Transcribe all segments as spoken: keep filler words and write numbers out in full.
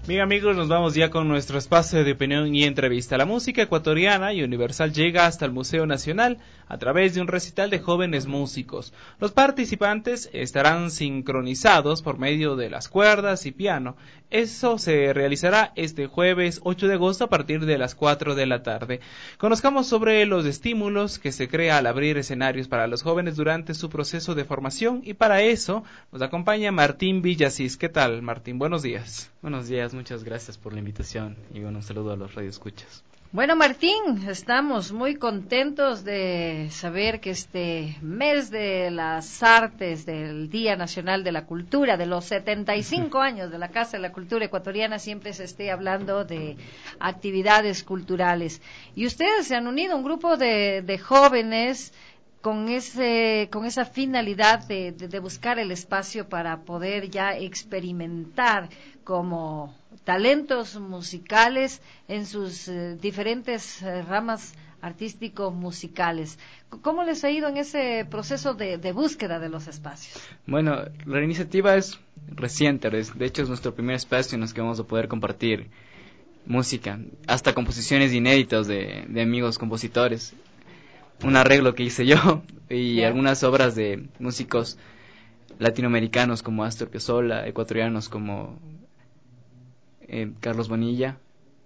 Bien amigos, nos vamos ya con nuestro espacio de opinión y entrevista. La música ecuatoriana y universal llega hasta el Museo Nacional a través de un recital de jóvenes músicos. Los participantes estarán sincronizados por medio de las cuerdas y piano. Eso se realizará este jueves ocho de agosto a partir de las cuatro de la tarde. Conozcamos sobre los estímulos que se crea al abrir escenarios para los jóvenes durante su proceso de formación, y para eso nos acompaña Martín Villasís. ¿Qué tal, Martín? Buenos días. Buenos días, muchas gracias por la invitación y bueno, un saludo a los radioescuchas. Bueno, Martín, estamos muy contentos de saber que este mes de las artes, del Día Nacional de la Cultura, de los setenta y cinco años de la Casa de la Cultura Ecuatoriana, siempre se esté hablando de actividades culturales. Y ustedes se han unido, un grupo de, de jóvenes con ese con esa finalidad de, de, de buscar el espacio para poder ya experimentar como talentos musicales en sus eh, diferentes eh, ramas artístico-musicales. ¿Cómo les ha ido en ese proceso de, de búsqueda de los espacios? Bueno, la iniciativa es reciente, de hecho es nuestro primer espacio en el que vamos a poder compartir música, hasta composiciones inéditas de, de amigos compositores. Un arreglo que hice yo y yeah. algunas obras de músicos latinoamericanos como Astor Piazzolla, ecuatorianos como eh, Carlos Bonilla,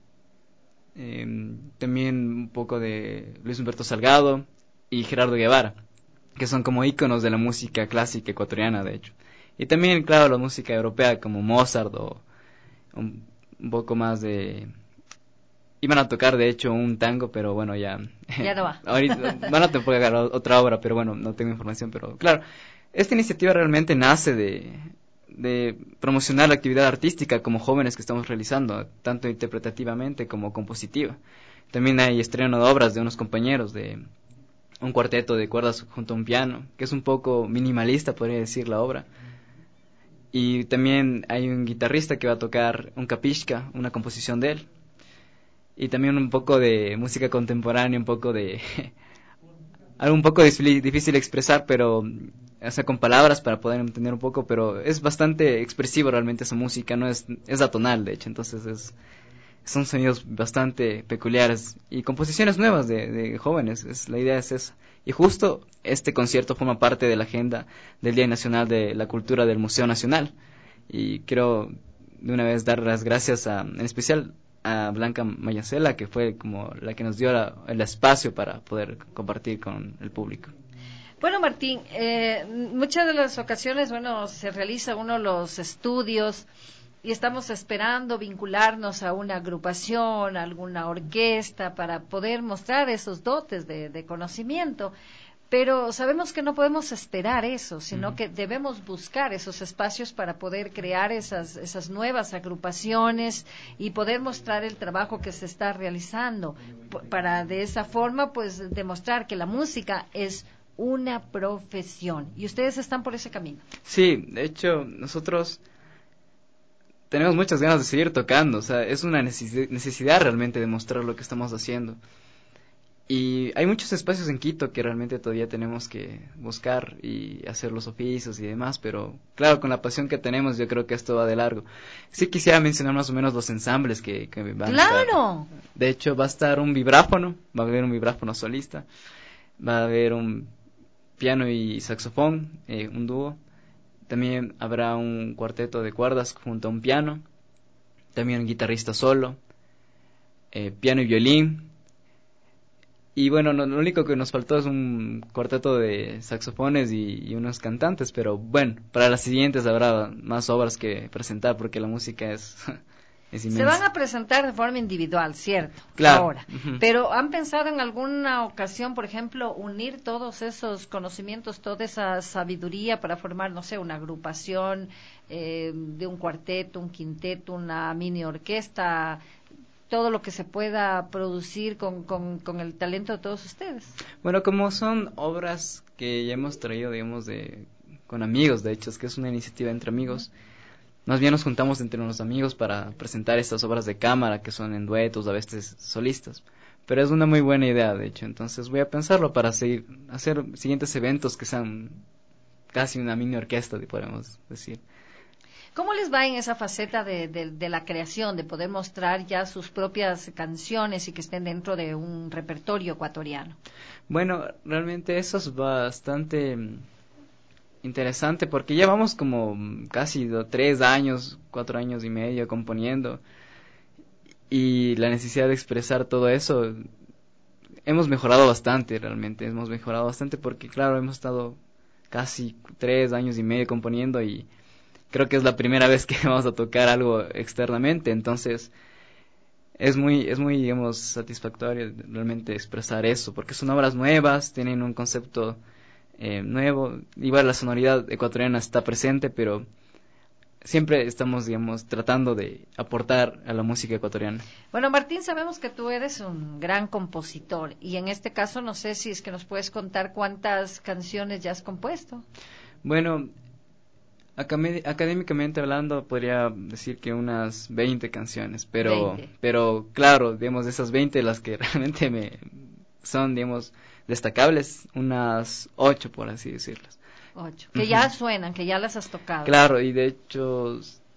eh, también un poco de Luis Humberto Salgado y Gerardo Guevara, que son como íconos de la música clásica ecuatoriana, de hecho. Y también, claro, la música europea como Mozart o un, un poco más de... Iban a tocar, de hecho, un tango, pero bueno, ya... Ya no va. Ahorita van a tocar otra obra, pero bueno, no tengo información. Pero claro, esta iniciativa realmente nace de, de promocionar la actividad artística como jóvenes que estamos realizando, tanto interpretativamente como compositiva. También hay estreno de obras de unos compañeros, de un cuarteto de cuerdas junto a un piano, que es un poco minimalista, podría decir, la obra. Y también hay un guitarrista que va a tocar un capisca, una composición de él. Y también un poco de música contemporánea, un poco de... algo un poco difícil de expresar, pero... o sea, con palabras para poder entender un poco, pero es bastante expresivo realmente esa música, no es, es atonal, de hecho, entonces es, son sonidos bastante peculiares y composiciones nuevas de, de jóvenes, es, la idea es esa. Y justo este concierto forma parte de la agenda del Día Nacional de la Cultura del Museo Nacional, y quiero de una vez dar las gracias a, en especial a Blanca Mayacela, que fue como la que nos dio la, el espacio para poder compartir con el público. Bueno, Martín, eh, muchas de las ocasiones, bueno, se realiza uno los estudios y estamos esperando vincularnos a una agrupación, a alguna orquesta para poder mostrar esos dotes de, de conocimiento. Pero sabemos que no podemos esperar eso, sino uh-huh. que debemos buscar esos espacios para poder crear esas, esas nuevas agrupaciones y poder mostrar el trabajo que se está realizando, p- para de esa forma pues demostrar que la música es una profesión. Y ustedes están por ese camino. Sí, de hecho nosotros tenemos muchas ganas de seguir tocando, o sea, es una necesidad, necesidad realmente de mostrar lo que estamos haciendo. Y hay muchos espacios en Quito que realmente todavía tenemos que buscar y hacer los oficios y demás, pero claro, con la pasión que tenemos yo creo que esto va de largo. Sí quisiera mencionar más o menos los ensambles que, que van ¡Claro! a estar. De hecho va a estar un vibráfono, va a haber un vibráfono solista, va a haber un piano y saxofón, eh, un dúo. También habrá un cuarteto de cuerdas junto a un piano, también un guitarrista solo, eh, piano y violín. Y bueno, no, lo único que nos faltó es un cuarteto de saxofones y, y unos cantantes, pero bueno, para las siguientes habrá más obras que presentar porque la música es, es inmensa. Se van a presentar de forma individual, ¿cierto? Claro. Ahora, uh-huh. Pero ¿han pensado en alguna ocasión, por ejemplo, unir todos esos conocimientos, toda esa sabiduría para formar, no sé, una agrupación eh, de un cuarteto, un quinteto, una mini orquesta, todo lo que se pueda producir con, con, con el talento de todos ustedes? Bueno, como son obras que ya hemos traído, digamos, de con amigos, de hecho, es que es una iniciativa entre amigos, más bien nos juntamos entre los amigos para presentar estas obras de cámara que son en duetos, a veces solistas. Pero es una muy buena idea, de hecho, entonces voy a pensarlo para seguir, hacer siguientes eventos que sean casi una mini orquesta, podemos decir. ¿Cómo les va en esa faceta de, de, de la creación, de poder mostrar ya sus propias canciones y que estén dentro de un repertorio ecuatoriano? Bueno, realmente eso es bastante interesante porque ya vamos como casi do, tres años, cuatro años y medio componiendo, y la necesidad de expresar todo eso, hemos mejorado bastante realmente, hemos mejorado bastante porque claro, hemos estado casi tres años y medio componiendo y creo que es la primera vez que vamos a tocar algo externamente, entonces es muy, es muy, digamos, satisfactorio realmente expresar eso, porque son obras nuevas, tienen un concepto eh, nuevo, igual la sonoridad ecuatoriana está presente, pero siempre estamos, digamos, tratando de aportar a la música ecuatoriana. Bueno, Martín, sabemos que tú eres un gran compositor y en este caso no sé si es que nos puedes contar cuántas canciones ya has compuesto. Bueno, acadé- académicamente hablando podría decir que unas veinte canciones, pero veinte. pero claro, digamos, de esas veinte las que realmente me son, digamos, destacables, unas ocho por así decirlas. Ocho. Que Ujú. ya suenan, que ya las has tocado. Claro, y de hecho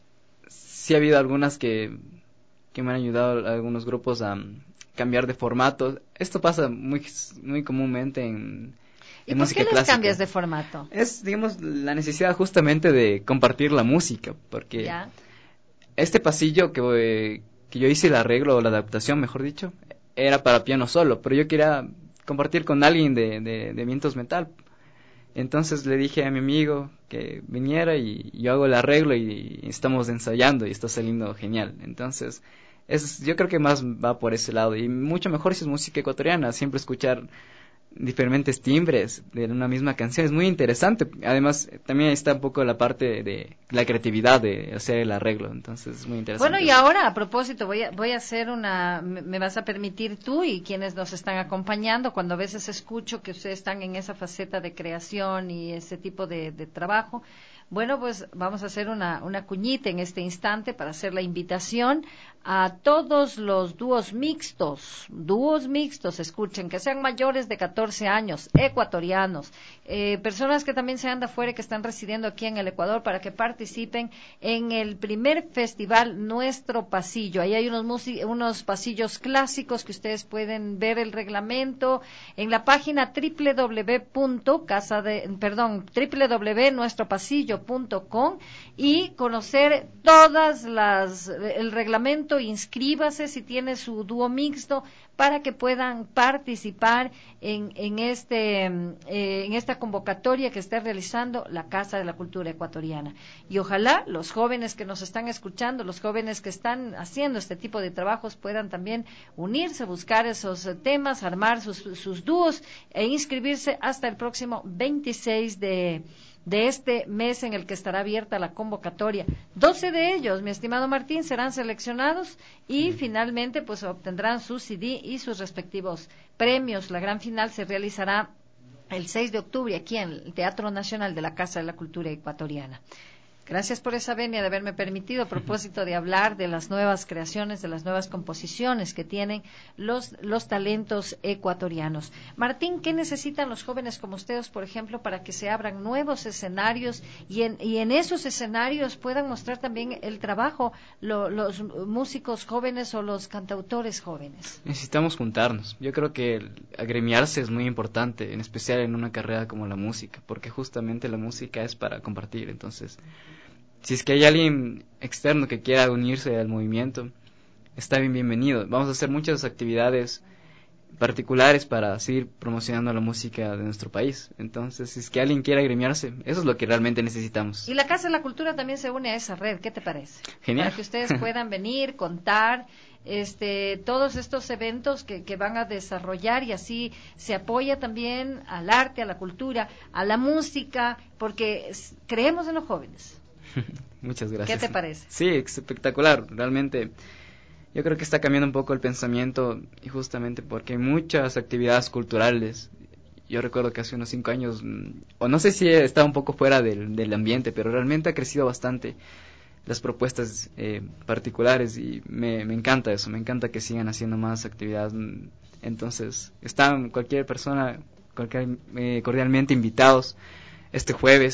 sí ha habido algunas que, que me han ayudado, algunos grupos a mm, cambiar de formato. Esto pasa muy muy comúnmente en, ¿Y en por música qué les clásica. cambias de formato? Es, digamos, la necesidad justamente de compartir la música, porque ¿Ya? este pasillo que, eh, que yo hice el arreglo o la adaptación, mejor dicho, era para piano solo, pero yo quería compartir con alguien de, de, de vientos metal. Entonces le dije a mi amigo que viniera y yo hago el arreglo y estamos ensayando y está saliendo genial. Entonces, es, yo creo que más va por ese lado y mucho mejor si es música ecuatoriana, siempre escuchar diferentes timbres de una misma canción es muy interesante. Además, también está un poco la parte de, de la creatividad de hacer el arreglo, entonces es muy interesante. Bueno, y ahora, a propósito, voy a, voy a hacer una, me, me vas a permitir tú y quienes nos están acompañando, cuando a veces escucho que ustedes están en esa faceta de creación y ese tipo de, de trabajo, bueno, pues vamos a hacer una, una cuñita en este instante para hacer la invitación a todos los dúos mixtos, dúos mixtos, escuchen, que sean mayores de catorce años, ecuatorianos, eh, personas que también sean de afuera y que están residiendo aquí en el Ecuador para que participen en el primer festival Nuestro Pasillo. Ahí hay unos, musi- unos pasillos clásicos que ustedes pueden ver el reglamento en la página doble u doble u doble u punto casa de, perdón, doble u doble u doble u punto nuestro pasillo punto com y conocer todas las, el reglamento, inscríbase si tiene su dúo mixto para que puedan participar en, en, este, eh, en esta convocatoria que está realizando la Casa de la Cultura Ecuatoriana. Y ojalá los jóvenes que nos están escuchando, los jóvenes que están haciendo este tipo de trabajos puedan también unirse, buscar esos eh, temas, armar sus, sus dúos e inscribirse hasta el próximo veintiséis de de este mes en el que estará abierta la convocatoria. doce de ellos, mi estimado Martín, serán seleccionados y finalmente pues obtendrán su C D y sus respectivos premios. La gran final se realizará el seis de octubre aquí en el Teatro Nacional de la Casa de la Cultura Ecuatoriana. Gracias por esa venia de haberme permitido a propósito de hablar de las nuevas creaciones, de las nuevas composiciones que tienen los, los talentos ecuatorianos. Martín, ¿qué necesitan los jóvenes como ustedes, por ejemplo, para que se abran nuevos escenarios y en, y en esos escenarios puedan mostrar también el trabajo lo, los músicos jóvenes o los cantautores jóvenes? Necesitamos juntarnos. Yo creo que el agremiarse es muy importante, en especial en una carrera como la música, porque justamente la música es para compartir. Entonces, si es que hay alguien externo que quiera unirse al movimiento, está bien bienvenido. Vamos a hacer muchas actividades particulares para seguir promocionando la música de nuestro país. Entonces, si es que alguien quiere agremiarse, eso es lo que realmente necesitamos. Y la Casa de la Cultura también se une a esa red, ¿qué te parece? Genial. Para que ustedes puedan venir, contar este todos estos eventos que, que van a desarrollar y así se apoya también al arte, a la cultura, a la música, porque es, creemos en los jóvenes. Muchas gracias. ¿Qué te parece? Sí, espectacular, realmente. Yo creo que está cambiando un poco el pensamiento y justamente porque hay muchas actividades culturales. Yo recuerdo que hace unos cinco años, o no sé si estaba un poco fuera del, del ambiente, pero realmente ha crecido bastante las propuestas eh, particulares y me, me encanta eso, me encanta que sigan haciendo más actividades. Entonces, están cualquier persona cualquier, eh, cordialmente invitados este jueves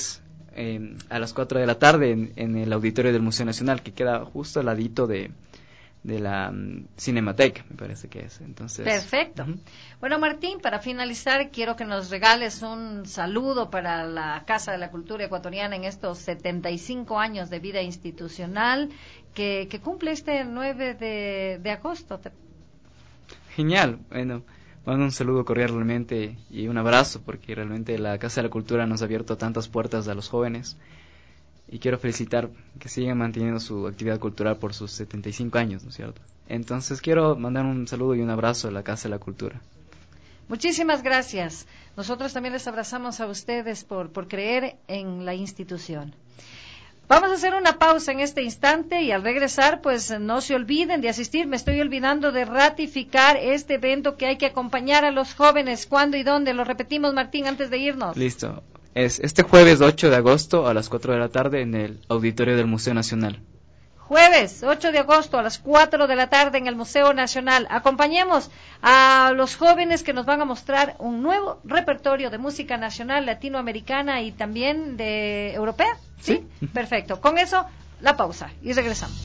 eh, a las cuatro de la tarde en, en el auditorio del Museo Nacional, que queda justo al ladito de, de la um, Cinemateca, me parece que es. Entonces, perfecto. Uh-huh. Bueno, Martín, para finalizar, quiero que nos regales un saludo para la Casa de la Cultura Ecuatoriana en estos setenta y cinco años de vida institucional que, que cumple este nueve de, de agosto. Genial. Bueno, mando un saludo cordial realmente y un abrazo, porque realmente la Casa de la Cultura nos ha abierto tantas puertas a los jóvenes. Y quiero felicitar que sigan manteniendo su actividad cultural por sus setenta y cinco años, ¿no es cierto? Entonces quiero mandar un saludo y un abrazo a la Casa de la Cultura. Muchísimas gracias. Nosotros también les abrazamos a ustedes por, por creer en la institución. Vamos a hacer una pausa en este instante y al regresar, pues no se olviden de asistir. Me estoy olvidando de ratificar este evento que hay que acompañar a los jóvenes. ¿Cuándo y dónde? Lo repetimos, Martín, antes de irnos. Listo. Es este jueves ocho de agosto a las cuatro de la tarde en el auditorio del Museo Nacional. Jueves ocho de agosto a las cuatro de la tarde en el Museo Nacional. Acompañemos a los jóvenes que nos van a mostrar un nuevo repertorio de música nacional latinoamericana y también de europea. ¿Sí? ¿Sí? Perfecto. Con eso, la pausa y regresamos.